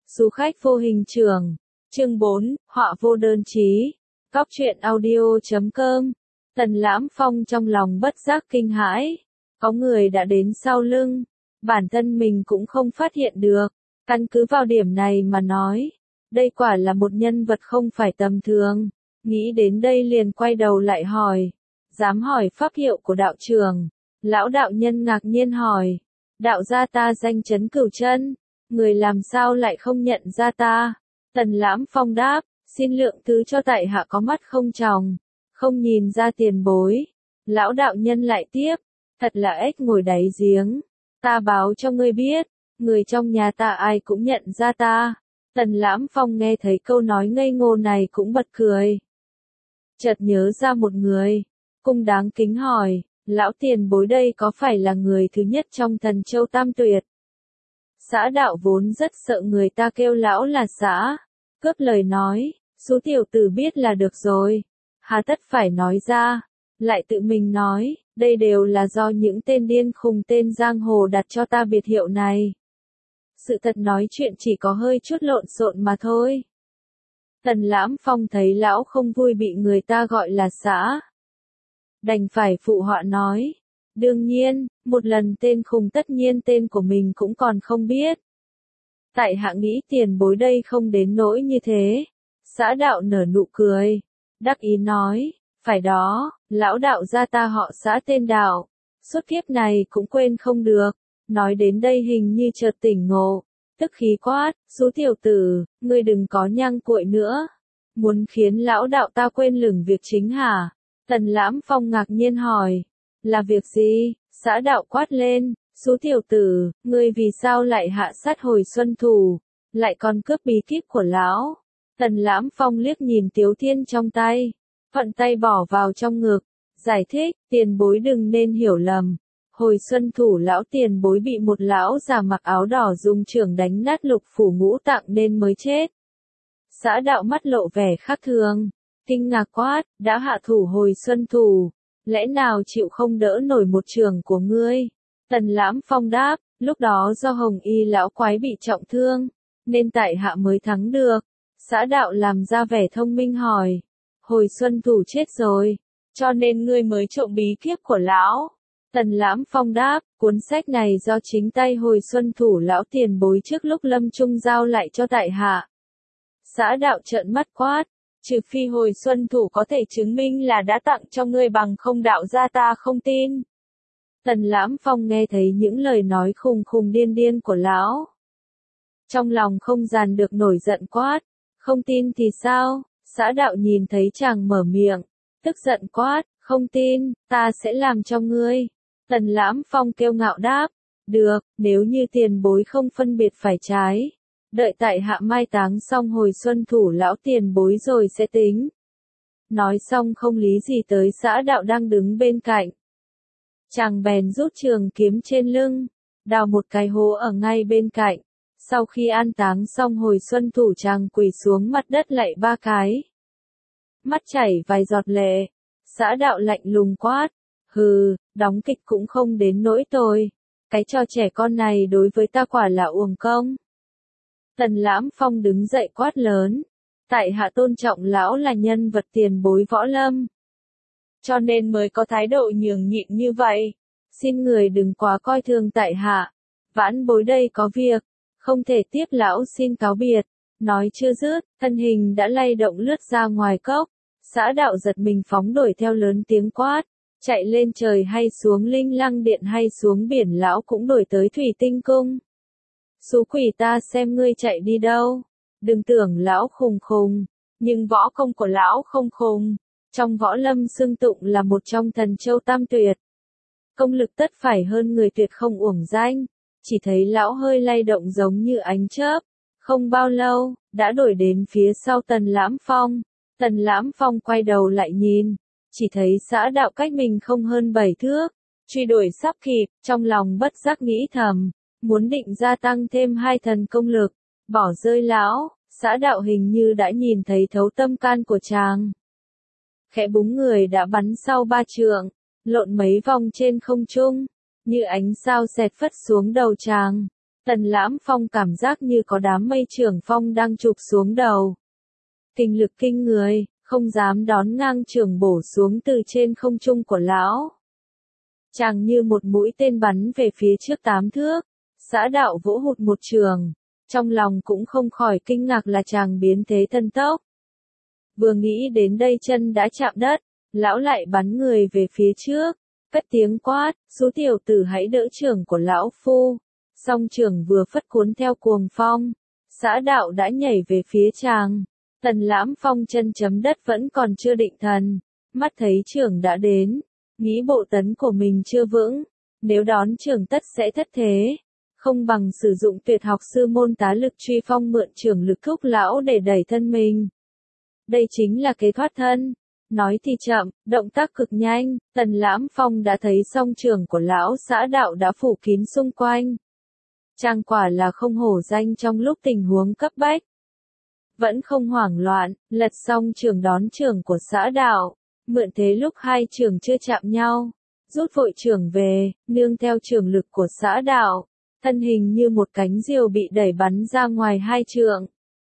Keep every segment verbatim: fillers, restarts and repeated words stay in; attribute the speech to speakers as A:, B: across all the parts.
A: Du khách vô hình trường. Chương bốn, họa vô đơn chí. Cóc truyện audio chấm com. Tần Lãm Phong trong lòng bất giác kinh hãi. Có người đã đến sau lưng. Bản thân mình cũng không phát hiện được. Căn cứ vào điểm này mà nói. Đây quả là một nhân vật không phải tầm thường. Nghĩ đến đây liền quay đầu lại hỏi. Dám hỏi pháp hiệu của đạo trường. Lão đạo nhân ngạc nhiên hỏi. Đạo gia ta danh chấn Cửu Chân. Người làm sao lại không nhận ra ta? Tần Lãm Phong đáp, xin lượng thứ cho tại hạ có mắt không tròng, không nhìn ra tiền bối. Lão đạo nhân lại tiếp, thật là ếch ngồi đáy giếng. Ta báo cho ngươi biết, người trong nhà ta ai cũng nhận ra ta. Tần Lãm Phong nghe thấy câu nói ngây ngô này cũng bật cười. Chợt nhớ ra một người, cung đáng kính hỏi, lão tiền bối đây có phải là người thứ nhất trong Thần Châu Tam Tuyệt? Xã đạo vốn rất sợ người ta kêu lão là xã. Cướp lời nói, số tiểu tử biết là được rồi. Hà tất phải nói ra. Lại tự mình nói, đây đều là do những tên điên khùng tên giang hồ đặt cho ta biệt hiệu này. Sự thật nói chuyện chỉ có hơi chút lộn xộn mà thôi. Tần Lãm Phong thấy lão không vui bị người ta gọi là xã. Đành phải phụ họa nói. Đương nhiên, một lần tên khùng tất nhiên tên của mình cũng còn không biết. Tại hạ nghĩ tiền bối đây không đến nỗi như thế. Xã đạo nở nụ cười. Đắc ý nói, phải đó, lão đạo gia ta họ xã tên đạo. Suốt kiếp này cũng quên không được. Nói đến đây hình như chợt tỉnh ngộ. Tức khí quát, số tiểu tử, ngươi đừng có nhăng cuội nữa. Muốn khiến lão đạo ta quên lửng việc chính hả? Tần Lãm Phong ngạc nhiên hỏi. Là việc gì? Xã đạo quát lên, số tiểu tử, ngươi vì sao lại hạ sát Hồi Xuân Thủ, lại còn cướp bí kíp của lão? Tần Lãm Phong liếc nhìn Tiếu Thiên trong tay, thuận tay bỏ vào trong ngực, giải thích, tiền bối đừng nên hiểu lầm. Hồi Xuân Thủ lão tiền bối bị một lão già mặc áo đỏ dùng chưởng đánh nát lục phủ ngũ tạng nên mới chết. Xã đạo mắt lộ vẻ khác thường, kinh ngạc quát, đã hạ thủ Hồi Xuân Thủ. Lẽ nào chịu không đỡ nổi một trường của ngươi? Tần Lãm Phong đáp, lúc đó do Hồng Y lão quái bị trọng thương, nên tại hạ mới thắng được. Xã đạo làm ra vẻ thông minh hỏi, Hồi Xuân Thủ chết rồi, cho nên ngươi mới trộm bí kíp của lão. Tần Lãm Phong đáp, cuốn sách này do chính tay Hồi Xuân Thủ lão tiền bối trước lúc lâm chung giao lại cho tại hạ. Xã đạo trợn mắt quát. Trừ phi Hồi Xuân Thủ có thể chứng minh là đã tặng cho ngươi bằng không đạo gia ta không tin. Tần Lãm Phong nghe thấy những lời nói khùng khùng điên điên của lão. Trong lòng không dàn được nổi giận quát. Không tin thì sao? Xã đạo nhìn thấy chàng mở miệng. Tức giận quát, không tin, ta sẽ làm cho ngươi. Tần Lãm Phong kiêu ngạo đáp. Được, nếu như tiền bối không phân biệt phải trái. Đợi tại hạ mai táng xong Hồi Xuân Thủ lão tiền bối rồi sẽ tính. Nói xong không lý gì tới xã đạo đang đứng bên cạnh. Chàng bèn rút trường kiếm trên lưng, đào một cái hố ở ngay bên cạnh. Sau khi an táng xong Hồi Xuân Thủ chàng quỳ xuống mặt đất lạy ba cái. Mắt chảy vài giọt lệ. Xã đạo lạnh lùng quát. Hừ, đóng kịch cũng không đến nỗi tồi. Cái trò trẻ con này đối với ta quả là uổng công. Tần Lãm Phong đứng dậy quát lớn. Tại hạ tôn trọng lão là nhân vật tiền bối võ lâm. Cho nên mới có thái độ nhường nhịn như vậy. Xin người đừng quá coi thường tại hạ. Vãn bối đây có việc. Không thể tiếp lão xin cáo biệt. Nói chưa dứt, thân hình đã lay động lướt ra ngoài cốc. Xã đạo giật mình phóng đuổi theo lớn tiếng quát. Chạy lên trời hay xuống Linh Lăng Điện hay xuống biển lão cũng đuổi tới Thủy Tinh Cung. Xú quỷ ta xem ngươi chạy đi đâu. Đừng tưởng lão khùng khùng. Nhưng võ công của lão không khùng. Trong võ lâm xưng tụng là một trong Thần Châu Tam Tuyệt. Công lực tất phải hơn người tuyệt không uổng danh. Chỉ thấy lão hơi lay động giống như ánh chớp. Không bao lâu, đã đổi đến phía sau Tần Lãm Phong. Tần Lãm Phong quay đầu lại nhìn. Chỉ thấy xã đạo cách mình không hơn bảy thước. Truy đuổi sắp kịp, trong lòng bất giác nghĩ thầm. Muốn định gia tăng thêm hai thần công lực, bỏ rơi lão, xã đạo hình như đã nhìn thấy thấu tâm can của chàng. Khẽ búng người đã bắn sau ba trượng, lộn mấy vòng trên không trung, như ánh sao xẹt phất xuống đầu chàng. Tần Lãm Phong cảm giác như có đám mây trưởng phong đang chụp xuống đầu. Kinh lực kinh người, không dám đón ngang trường bổ xuống từ trên không trung của lão. Chàng như một mũi tên bắn về phía trước tám thước, xã đạo vỗ hụt một trường, trong lòng cũng không khỏi kinh ngạc là chàng biến thế thần tốc. Vừa nghĩ đến đây chân đã chạm đất, lão lại bắn người về phía trước, cất tiếng quát, "Sú tiểu tử hãy đỡ trường của lão phu." Song trường vừa phất cuốn theo cuồng phong, xã đạo đã nhảy về phía chàng. Tần Lãm Phong chân chấm đất vẫn còn chưa định thần, mắt thấy trường đã đến, nghĩ bộ tấn của mình chưa vững, nếu đón trường tất sẽ thất thế, không bằng sử dụng tuyệt học sư môn tá lực truy phong mượn trường lực thúc lão để đẩy thân mình. Đây chính là kế thoát thân. Nói thì chậm, động tác cực nhanh, Tần Lãm Phong đã thấy song trường của lão xã đạo đã phủ kín xung quanh. Chàng quả là không hổ danh trong lúc tình huống cấp bách. Vẫn không hoảng loạn, lật xong trường đón trường của xã đạo, mượn thế lúc hai trường chưa chạm nhau, rút vội trường về, nương theo trường lực của xã đạo, thân hình như một cánh diều bị đẩy bắn ra ngoài hai trượng.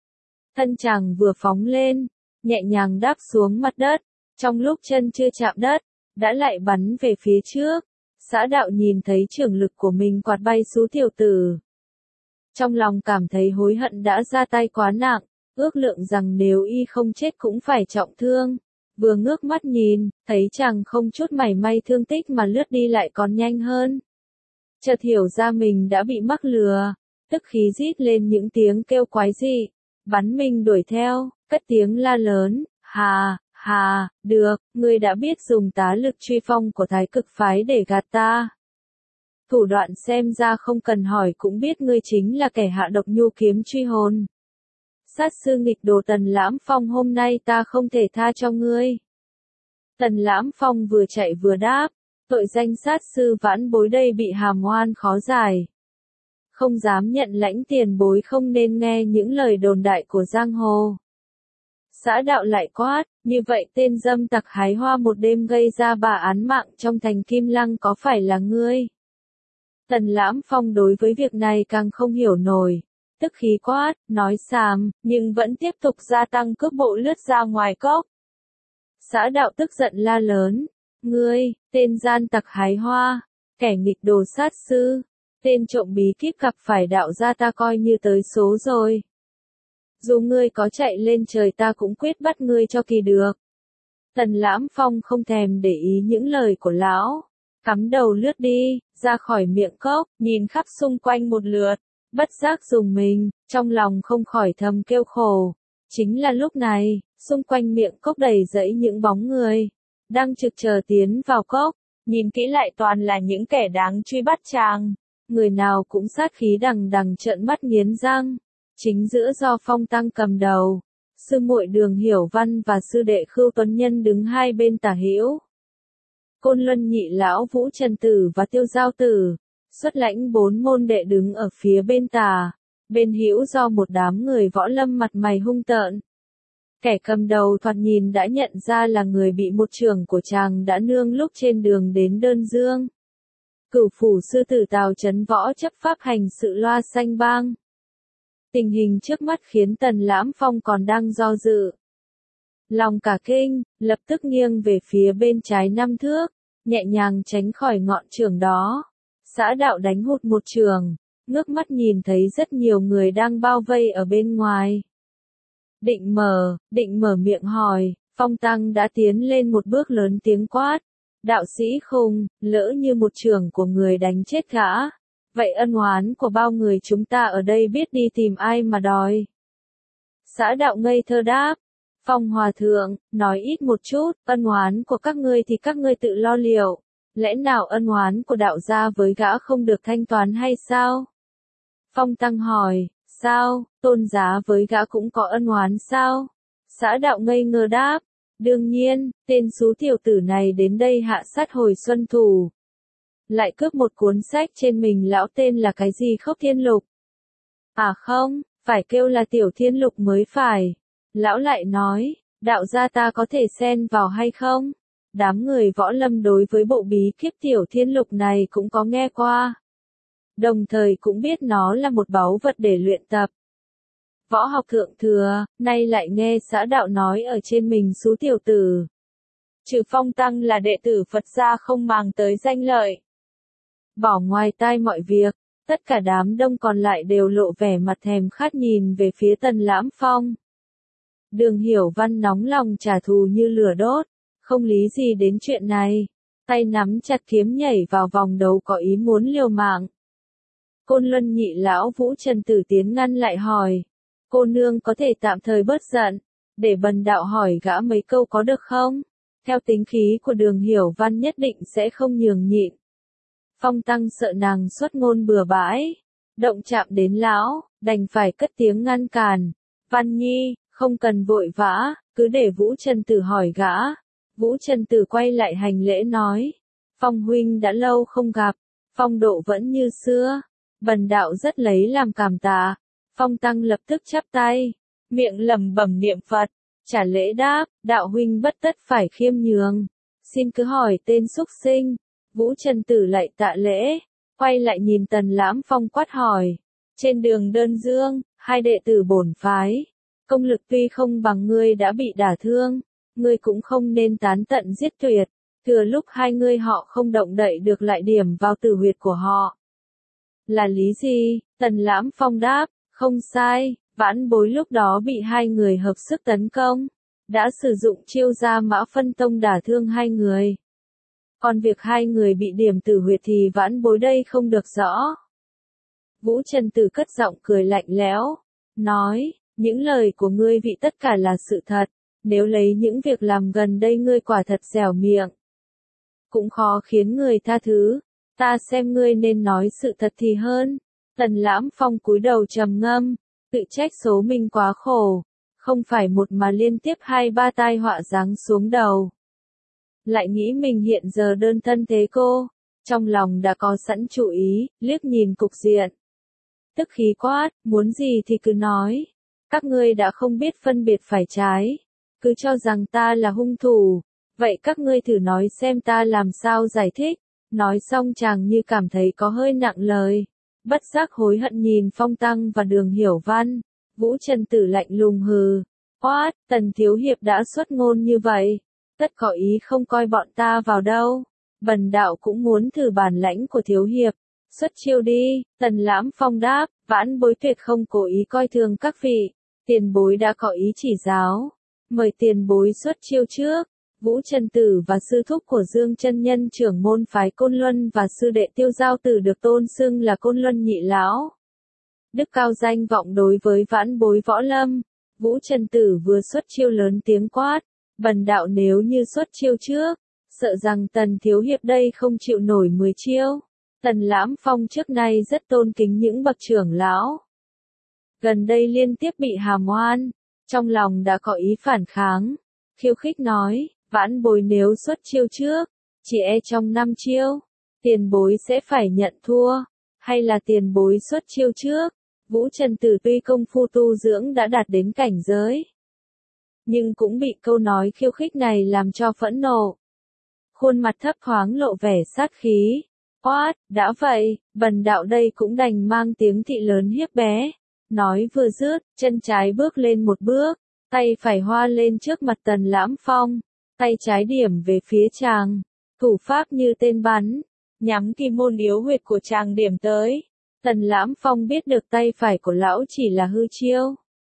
A: Thân chàng vừa phóng lên, nhẹ nhàng đáp xuống mặt đất, trong lúc chân chưa chạm đất, đã lại bắn về phía trước. Xã đạo nhìn thấy trường lực của mình quạt bay Sú tiểu tử. Trong lòng cảm thấy hối hận đã ra tay quá nặng, ước lượng rằng nếu y không chết cũng phải trọng thương. Vừa ngước mắt nhìn, thấy chàng không chút mảy may thương tích mà lướt đi lại còn nhanh hơn. Chợt hiểu ra mình đã bị mắc lừa, tức khí rít lên những tiếng kêu quái dị, bắn mình đuổi theo, cất tiếng la lớn, "Hà, hà, được, ngươi đã biết dùng tá lực truy phong của Thái Cực phái để gạt ta. Thủ đoạn xem ra không cần hỏi cũng biết ngươi chính là kẻ hạ độc nhu kiếm truy hồn. Sát sư nghịch đồ Tần Lãm Phong, hôm nay ta không thể tha cho ngươi." Tần Lãm Phong vừa chạy vừa đáp, tội danh sát sư vãn bối đây bị hàm oan khó giải. Không dám nhận lãnh tiền bối, không nên nghe những lời đồn đại của giang hồ. Xã đạo lại quát, "Như vậy tên dâm tặc hái hoa một đêm gây ra bà án mạng trong thành Kim Lăng có phải là ngươi?" Tần Lãm Phong đối với việc này càng không hiểu nổi, tức khí quát, nói xàm, nhưng vẫn tiếp tục gia tăng cước bộ lướt ra ngoài cốc. Xã đạo tức giận la lớn, "Ngươi, tên gian tặc hái hoa, kẻ nghịch đồ sát sư, tên trộm bí kíp gặp phải đạo gia, ta coi như tới số rồi. Dù ngươi có chạy lên trời ta cũng quyết bắt ngươi cho kỳ được." Tần Lãm Phong không thèm để ý những lời của lão, cắm đầu lướt đi, ra khỏi miệng cốc, nhìn khắp xung quanh một lượt, bất giác rùng mình, trong lòng không khỏi thầm kêu khổ. Chính là lúc này, xung quanh miệng cốc đầy dẫy những bóng người, đang trực chờ tiến vào cốc, nhìn kỹ lại toàn là những kẻ đáng truy bắt chàng, người nào cũng sát khí đằng đằng trợn mắt nghiến răng. Chính giữa do Phong Tăng cầm đầu, sư muội Đường Hiểu Văn và sư đệ Khưu Tuấn Nhân đứng hai bên tả hữu. Côn Luân Nhị Lão Vũ Trần Tử và Tiêu Giao Tử, xuất lãnh bốn môn đệ đứng ở phía bên tả, bên hữu do một đám người võ lâm mặt mày hung tợn. Kẻ cầm đầu thoạt nhìn đã nhận ra là người bị một trường của chàng đã nương lúc trên đường đến Đơn Dương. Cửu phủ sư tử Tào Chấn Võ chấp pháp hành sự loa xanh bang. Tình hình trước mắt khiến Tần Lãm Phong còn đang do dự. Lòng cả kinh, lập tức nghiêng về phía bên trái năm thước, nhẹ nhàng tránh khỏi ngọn trường đó. Xã đạo đánh hụt một trường, ngước mắt nhìn thấy rất nhiều người đang bao vây ở bên ngoài. Định mở, định mở miệng hỏi, Phong Tăng đã tiến lên một bước lớn tiếng quát. "Đạo sĩ Khùng, lỡ như một trường của người đánh chết gã, vậy ân oán của bao người chúng ta ở đây biết đi tìm ai mà đòi?" Xã đạo ngây thơ đáp, "Phong hòa thượng, nói ít một chút, ân oán của các ngươi thì các ngươi tự lo liệu, lẽ nào ân oán của đạo gia với gã không được thanh toán hay sao?" Phong Tăng hỏi, "Sao, tôn giá với gã cũng có ân oán sao?" Xã đạo ngây ngơ đáp, "Đương nhiên, tên Sú tiểu tử này đến đây hạ sát hồi xuân thủ, lại cướp một cuốn sách trên mình lão tên là cái gì Khốc Thiên Lục. À không, phải kêu là Tiểu Thiên Lục mới phải." Lão lại nói, "Đạo gia ta có thể xen vào hay không? Đám người võ lâm đối với bộ bí kíp Tiểu Thiên Lục này cũng có nghe qua. đồng thời cũng biết nó là một báu vật để luyện tập. Võ học thượng thừa, nay lại nghe xã đạo nói ở trên mình xú tiểu tử. Trừ Phong Tăng là đệ tử Phật gia không màng tới danh lợi. Bỏ ngoài tai mọi việc, tất cả đám đông còn lại đều lộ vẻ mặt thèm khát nhìn về phía Tần Lãm Phong. Đường Hiểu Văn nóng lòng trả thù như lửa đốt, không lý gì đến chuyện này, tay nắm chặt kiếm nhảy vào vòng đấu có ý muốn liều mạng. Côn Luân nhị lão Vũ Trần Tử tiến ngăn lại hỏi, cô nương có thể tạm thời bớt giận, để bần đạo hỏi gã mấy câu có được không? Theo tính khí của Đường Hiểu Văn nhất định sẽ không nhường nhịn. Phong Tăng sợ nàng xuất ngôn bừa bãi, động chạm đến lão, đành phải cất tiếng ngăn cản. Văn Nhi, không cần vội vã, cứ để Vũ Trần Tử hỏi gã. Vũ Trần Tử quay lại hành lễ nói, Phong huynh đã lâu không gặp, phong độ vẫn như xưa, bần đạo rất lấy làm cảm tạ. Phong Tăng lập tức chắp tay, miệng lẩm bẩm niệm Phật, trả lễ đáp, đạo huynh bất tất phải khiêm nhường, xin cứ hỏi tên xúc sinh. Vũ Trần Tử lại tạ lễ, quay lại nhìn Tần Lãm Phong quát hỏi, trên đường Đơn Dương, hai đệ tử bổn phái, công lực tuy không bằng ngươi đã bị đả thương, ngươi cũng không nên tán tận giết tuyệt, thừa lúc hai ngươi họ không động đậy được lại điểm vào tử huyệt của họ. Là lý gì? Tần Lãm Phong đáp, không sai, vãn bối lúc đó bị hai người hợp sức tấn công, đã sử dụng chiêu gia mã phân tông đả thương hai người. Còn việc hai người bị điểm tử huyệt thì vãn bối đây không được rõ. Vũ Trần Tử cất giọng cười lạnh lẽo, nói, những lời của ngươi vị tất cả là sự thật, nếu lấy những việc làm gần đây ngươi quả thật dẻo miệng, cũng khó khiến người tha thứ, ta xem ngươi nên nói sự thật thì hơn. Tần Lãm Phong cúi đầu trầm ngâm, tự trách số mình quá khổ, không phải một mà liên tiếp hai ba tai họa giáng xuống đầu. Lại nghĩ mình hiện giờ đơn thân thế cô, trong lòng đã có sẵn chủ ý, liếc nhìn cục diện. Tức khí quát, muốn gì thì cứ nói, các ngươi đã không biết phân biệt phải trái, cứ cho rằng ta là hung thủ, vậy các ngươi thử nói xem ta làm sao giải thích. Nói xong chàng như cảm thấy có hơi nặng lời, bất giác hối hận nhìn Phong Tăng và Đường Hiểu Văn. Vũ Trần Tử lạnh lùng hừ, quát, Tần thiếu hiệp đã xuất ngôn như vậy, tất có ý không coi bọn ta vào đâu, bần đạo cũng muốn thử bản lãnh của thiếu hiệp, xuất chiêu đi. Tần Lãm Phong đáp, vãn bối tuyệt không cố ý coi thường các vị, tiền bối đã có ý chỉ giáo, mời tiền bối xuất chiêu trước. Vũ Trần Tử và sư thúc của Dương chân nhân trưởng môn phái Côn Luân và sư đệ Tiêu Giao Tử được tôn xưng là Côn Luân nhị lão. Đức cao danh vọng đối với vãn bối võ lâm. Vũ Trần Tử vừa xuất chiêu lớn tiếng quát, bần đạo nếu như xuất chiêu trước, sợ rằng Tần thiếu hiệp đây không chịu nổi mười chiêu. Tần Lãm Phong trước nay rất tôn kính những bậc trưởng lão, gần đây liên tiếp bị hàm oan, trong lòng đã có ý phản kháng, khiêu khích nói, vãn bối nếu xuất chiêu trước, chỉ e trong năm chiêu, tiền bối sẽ phải nhận thua, hay là tiền bối xuất chiêu trước. Vũ Trần Tử tuy công phu tu dưỡng đã đạt đến cảnh giới, nhưng cũng bị câu nói khiêu khích này làm cho phẫn nộ. Khuôn mặt thấp thoáng lộ vẻ sát khí, quát, đã vậy, bần đạo đây cũng đành mang tiếng thị lớn hiếp bé. Nói vừa dứt, chân trái bước lên một bước, tay phải hoa lên trước mặt Tần Lãm Phong, tay trái điểm về phía chàng, thủ pháp như tên bắn, nhắm kim môn yếu huyệt của chàng điểm tới. Tần Lãm Phong biết được tay phải của lão chỉ là hư chiêu,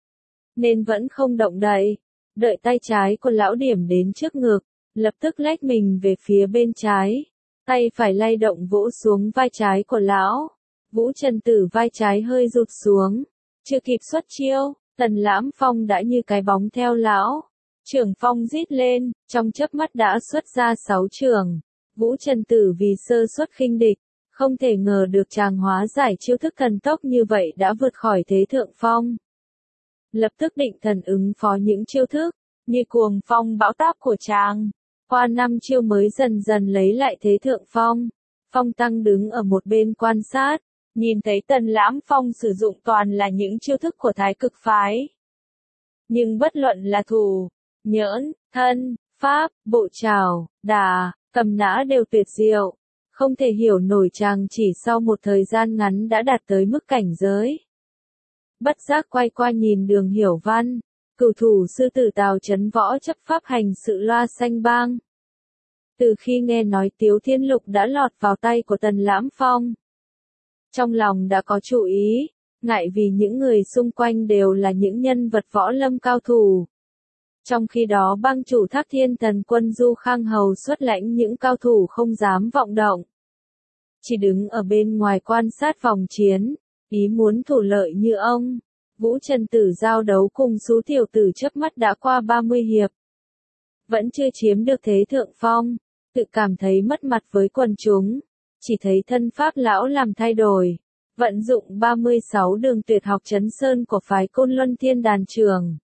A: nên vẫn không động đậy, đợi tay trái của lão điểm đến trước ngực, lập tức lách mình về phía bên trái, tay phải lay động vỗ xuống vai trái của lão. Vũ Trần Tử vai trái hơi rụt xuống, chưa kịp xuất chiêu, Tần Lãm Phong đã như cái bóng theo lão. Trưởng phong rít lên, trong chớp mắt đã xuất ra sáu trường. Vũ Trần Tử vì sơ suất khinh địch, không thể ngờ được chàng hóa giải chiêu thức thần tốc như vậy đã vượt khỏi thế thượng phong. Lập tức định thần ứng phó những chiêu thức, như cuồng phong bão táp của chàng. Qua năm chiêu mới dần dần lấy lại thế thượng phong. Phong Tăng đứng ở một bên quan sát, nhìn thấy Tần Lãm Phong sử dụng toàn là những chiêu thức của Thái Cực phái. Nhưng bất luận là thủ, nhỡn, thân, pháp, bộ trảo, đà, cầm nã đều tuyệt diệu, Không thể hiểu nổi chàng chỉ sau một thời gian ngắn đã đạt tới mức cảnh giới. Bất giác quay qua nhìn Đường Hiểu Văn, cửu thủ sư tử Tào Chấn Võ chấp pháp hành sự loa xanh bang. Từ khi nghe nói Tiếu Thiên Lục đã lọt vào tay của Tần Lãm Phong, trong lòng đã có chủ ý, ngại vì những người xung quanh đều là những nhân vật võ lâm cao thủ. Trong khi đó bang chủ Thác Thiên Thần Quân Du Khang Hầu xuất lãnh những cao thủ không dám vọng động. Chỉ đứng ở bên ngoài quan sát vòng chiến, ý muốn thủ lợi như ông. Vũ Trần Tử giao đấu cùng Sú Tiểu Tử chớp mắt đã qua ba mươi hiệp. Vẫn chưa chiếm được thế thượng phong, tự cảm thấy mất mặt với quần chúng. Chỉ thấy thân pháp lão làm thay đổi, vận dụng ba mươi sáu đường tuyệt học Chấn Sơn của phái Côn Luân Thiên Đàn Trưởng.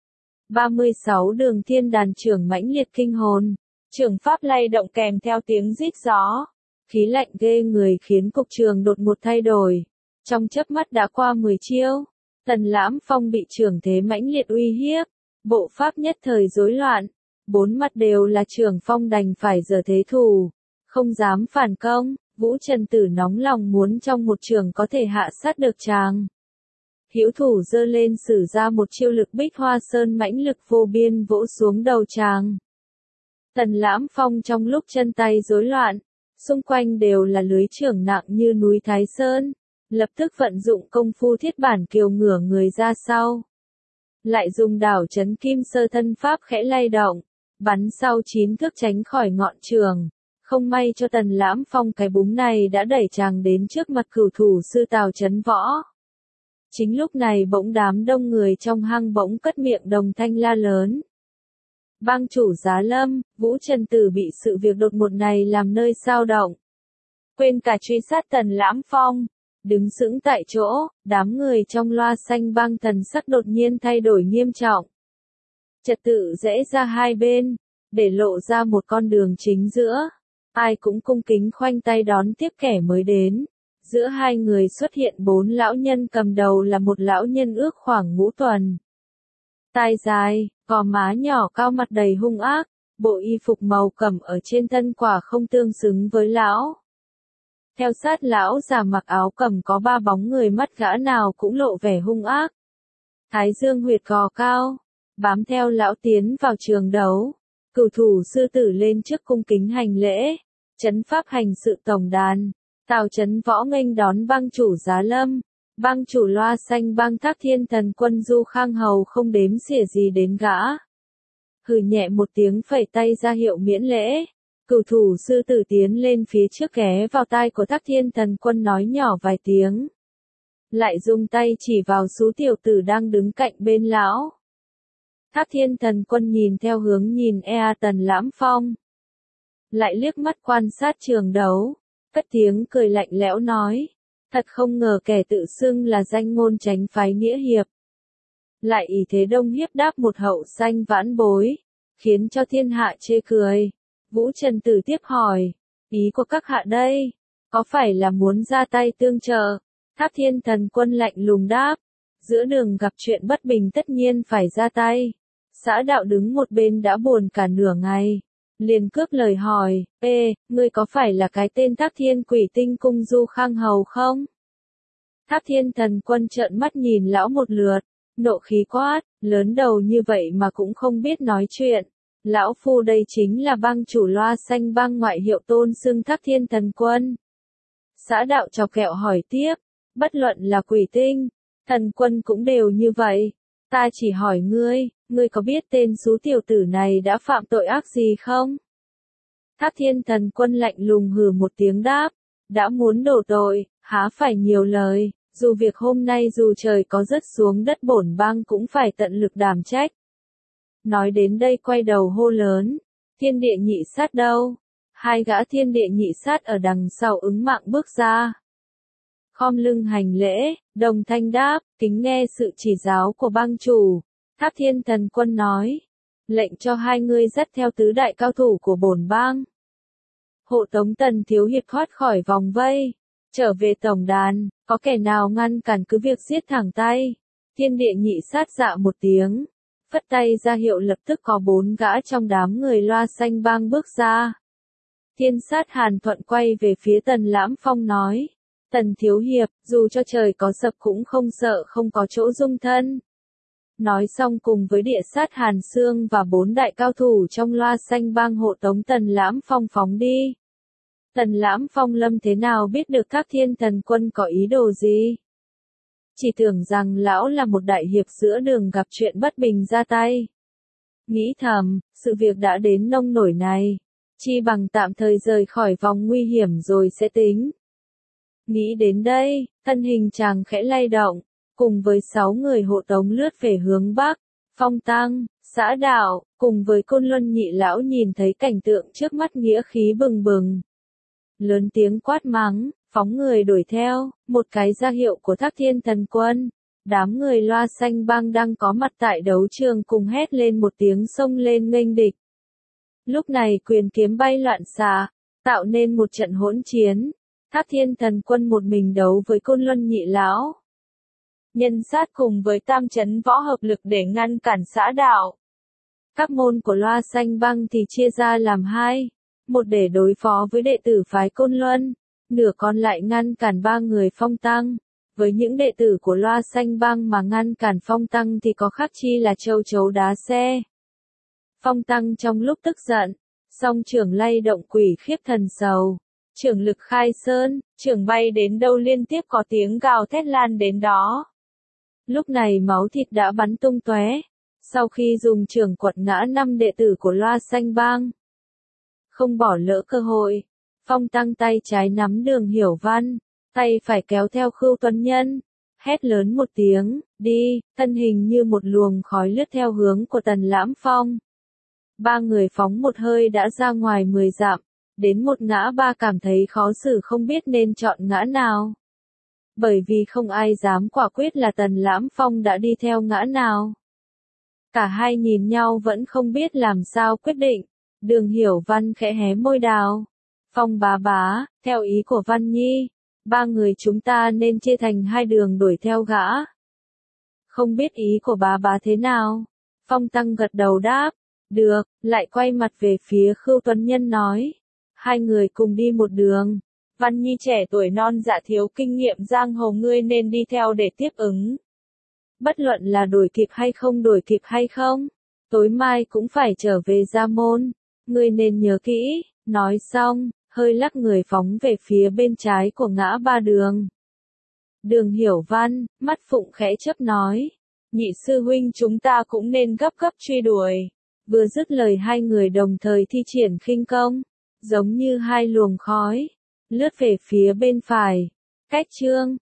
A: ba mươi sáu đường Thiên Đàn Trưởng mãnh liệt kinh hồn, trường pháp lay động kèm theo tiếng rít gió, khí lạnh ghê người khiến cục trường đột ngột thay đổi. Trong chớp mắt đã qua mười chiêu, Tần Lãm Phong bị trưởng thế mãnh liệt uy hiếp, bộ pháp nhất thời rối loạn, bốn mặt đều là trưởng phong đành phải giở thế thủ, không dám phản công. Vũ Trần Tử nóng lòng muốn trong một trường có thể hạ sát được chàng. Hữu thủ giơ lên sử ra một chiêu lực Bích Hoa Sơn mãnh lực vô biên vỗ xuống đầu chàng. Tần Lãm Phong trong lúc chân tay rối loạn, xung quanh đều là lưới trưởng nặng như núi Thái Sơn, lập tức vận dụng công phu thiết bản kiều ngửa người ra sau. Lại dùng đảo chấn kim sơ thân pháp khẽ lay động, bắn sau chín thước tránh khỏi ngọn trường. Không may cho Tần Lãm Phong cái búng này đã đẩy chàng đến trước mặt cửu thủ sư Tào Chấn Võ. Chính lúc này bỗng đám đông người trong hang bỗng cất miệng đồng thanh la lớn. Bang chủ Giá Lâm, Vũ Trần Tử bị sự việc đột ngột này làm nơi xao động. Quên cả truy sát Tần Lãm Phong, đứng sững tại chỗ, đám người trong loa xanh bang thần sắc đột nhiên thay đổi nghiêm trọng. Trật tự rẽ ra hai bên, để lộ ra một con đường chính giữa. Ai cũng cung kính khoanh tay đón tiếp kẻ mới đến. Giữa hai người xuất hiện bốn lão nhân, cầm đầu là một lão nhân ước khoảng ngũ tuần. Tai dài, gò má nhỏ cao, mặt đầy hung ác, bộ y phục màu cẩm ở trên thân quả không tương xứng với lão. Theo sát lão già mặc áo cẩm có ba bóng người, mắt gã nào cũng lộ vẻ hung ác. Thái dương huyệt gò cao, bám theo lão tiến vào trường đấu. Cửu thủ sư tử lên trước cung kính hành lễ. Chấn pháp hành sự tổng đàn, Tào Chấn Võ nghênh đón bang chủ Giá Lâm, bang chủ loa xanh bang Thác Thiên Thần Quân Du Khang Hầu không đếm xỉa gì đến gã. Hừ nhẹ một tiếng phẩy tay ra hiệu miễn lễ, cửu thủ sư tử tiến lên phía trước ghé vào tai của Thác Thiên Thần Quân nói nhỏ vài tiếng. Lại dùng tay chỉ vào Sú Tiểu Tử đang đứng cạnh bên lão. Thác Thiên Thần Quân nhìn theo hướng nhìn ea Tần Lãm Phong. Lại liếc mắt quan sát trường đấu, cất tiếng cười lạnh lẽo nói, thật không ngờ kẻ tự xưng là danh ngôn tránh phái nghĩa hiệp. Lại ý thế đông hiếp đáp một hậu sanh vãn bối, khiến cho thiên hạ chê cười. Vũ Trần Tử tiếp hỏi, ý của các hạ đây, có phải là muốn ra tay tương trợ? Thác Thiên Thần Quân lạnh lùng đáp, giữa đường gặp chuyện bất bình tất nhiên phải ra tay. Xã đạo đứng một bên đã buồn cả nửa ngày. Liền cướp lời hỏi, ê, ngươi có phải là cái tên Thác Thiên Quỷ Tinh Cung Du Khang Hầu không? Thác Thiên Thần Quân trợn mắt nhìn lão một lượt, nộ khí quát, lớn đầu như vậy mà cũng không biết nói chuyện. Lão phu đây chính là bang chủ loa xanh bang ngoại hiệu tôn xưng Thác Thiên Thần Quân. Xã đạo chọc kẹo hỏi tiếp, bất luận là quỷ tinh, thần quân cũng đều như vậy. Ta chỉ hỏi ngươi, ngươi có biết tên Sú Tiểu Tử này đã phạm tội ác gì không? Thác Thiên Thần Quân lạnh lùng hừ một tiếng đáp, đã muốn đổ tội, há phải nhiều lời, dù việc hôm nay dù trời có rớt xuống đất bổn bang cũng phải tận lực đảm trách. Nói đến đây quay đầu hô lớn, thiên địa nhị sát đâu? Hai gã thiên địa nhị sát ở đằng sau ứng mạng bước ra. Khom lưng hành lễ, đồng thanh đáp, kính nghe sự chỉ giáo của bang chủ. Thác Thiên Thần Quân nói, lệnh cho hai ngươi dắt theo tứ đại cao thủ của bổn bang. Hộ tống Tần thiếu hiệp thoát khỏi vòng vây, trở về tổng đàn, có kẻ nào ngăn cản cứ việc giết thẳng tay. Thiên địa nhị sát dạ một tiếng, phất tay ra hiệu lập tức có bốn gã trong đám người loa xanh bang bước ra. Thiên sát Hàn Thuận quay về phía Tần Lãm Phong nói. Tần thiếu hiệp, dù cho trời có sập cũng không sợ không có chỗ dung thân. Nói xong cùng với địa sát Hàn Sương và bốn đại cao thủ trong Loa Xanh Bang hộ tống Tần Lãm Phong phóng đi. Tần Lãm Phong lâm thế nào biết được các thiên thần quân có ý đồ gì? Chỉ tưởng rằng lão là một đại hiệp giữa đường gặp chuyện bất bình ra tay. Nghĩ thầm, sự việc đã đến nông nổi này, chi bằng tạm thời rời khỏi vòng nguy hiểm rồi sẽ tính. Nghĩ đến đây, thân hình chàng khẽ lay động, cùng với sáu người hộ tống lướt về hướng Bắc. Phong Tăng, Xã Đạo, cùng với Côn Luân nhị lão nhìn thấy cảnh tượng trước mắt nghĩa khí bừng bừng. Lớn tiếng quát mắng, phóng người đuổi theo, một cái ra hiệu của Thác Thiên Thần Quân. Đám người Loa Xanh Bang đang có mặt tại đấu trường cùng hét lên một tiếng xông lên nghênh địch. Lúc này quyền kiếm bay loạn xạ, tạo nên một trận hỗn chiến. Thác Thiên Thần Quân một mình đấu với Côn Luân nhị lão. Nhân sát cùng với Tam Chấn Võ hợp lực để ngăn cản Xã Đạo. Các môn của Loa Xanh Bang thì chia ra làm hai, một để đối phó với đệ tử phái Côn Luân, nửa còn lại ngăn cản ba người Phong Tăng. Với những đệ tử của Loa Xanh Bang mà ngăn cản Phong Tăng thì có khác chi là châu chấu đá xe. Phong Tăng trong lúc tức giận, song trưởng lay động quỷ khiếp thần sầu. Trưởng lực khai sơn, trưởng bay đến đâu liên tiếp có tiếng gào thét lan đến đó. Lúc này máu thịt đã bắn tung tóe. Sau khi dùng trưởng quật ngã năm đệ tử của Loa Xanh Bang, không bỏ lỡ cơ hội, Phong Tăng tay trái nắm Đường Hiểu Văn, tay phải kéo theo Khưu Tuấn Nhân, hét lớn một tiếng, đi, thân hình như một luồng khói lướt theo hướng của Tần Lãm Phong. Ba người phóng một hơi đã ra ngoài mười dặm, đến một ngã ba cảm thấy khó xử không biết nên chọn ngã nào. Bởi vì không ai dám quả quyết là Tần Lãm Phong đã đi theo ngã nào. Cả hai nhìn nhau vẫn không biết làm sao quyết định. Đường Hiểu Văn khẽ hé môi đào. Phong bá bá, theo ý của Văn Nhi, ba người chúng ta nên chia thành hai đường đuổi theo gã. Không biết ý của bá bá thế nào? Phong Tăng gật đầu đáp. Được, lại quay mặt về phía Khưu Tuấn Nhân nói. Hai người cùng đi một đường. Văn Nhi trẻ tuổi non dạ thiếu kinh nghiệm giang hồ ngươi nên đi theo để tiếp ứng. Bất luận là đuổi kịp hay không đuổi kịp hay không, tối mai cũng phải trở về Gia Môn. Ngươi nên nhớ kỹ, nói xong, hơi lắc người phóng về phía bên trái của ngã ba đường. Đường Hiểu Văn, mắt phụng khẽ chớp nói. Nhị sư huynh chúng ta cũng nên gấp gấp truy đuổi. Vừa dứt lời hai người đồng thời thi triển khinh công, giống như hai luồng khói, lướt về phía bên phải. Cách chương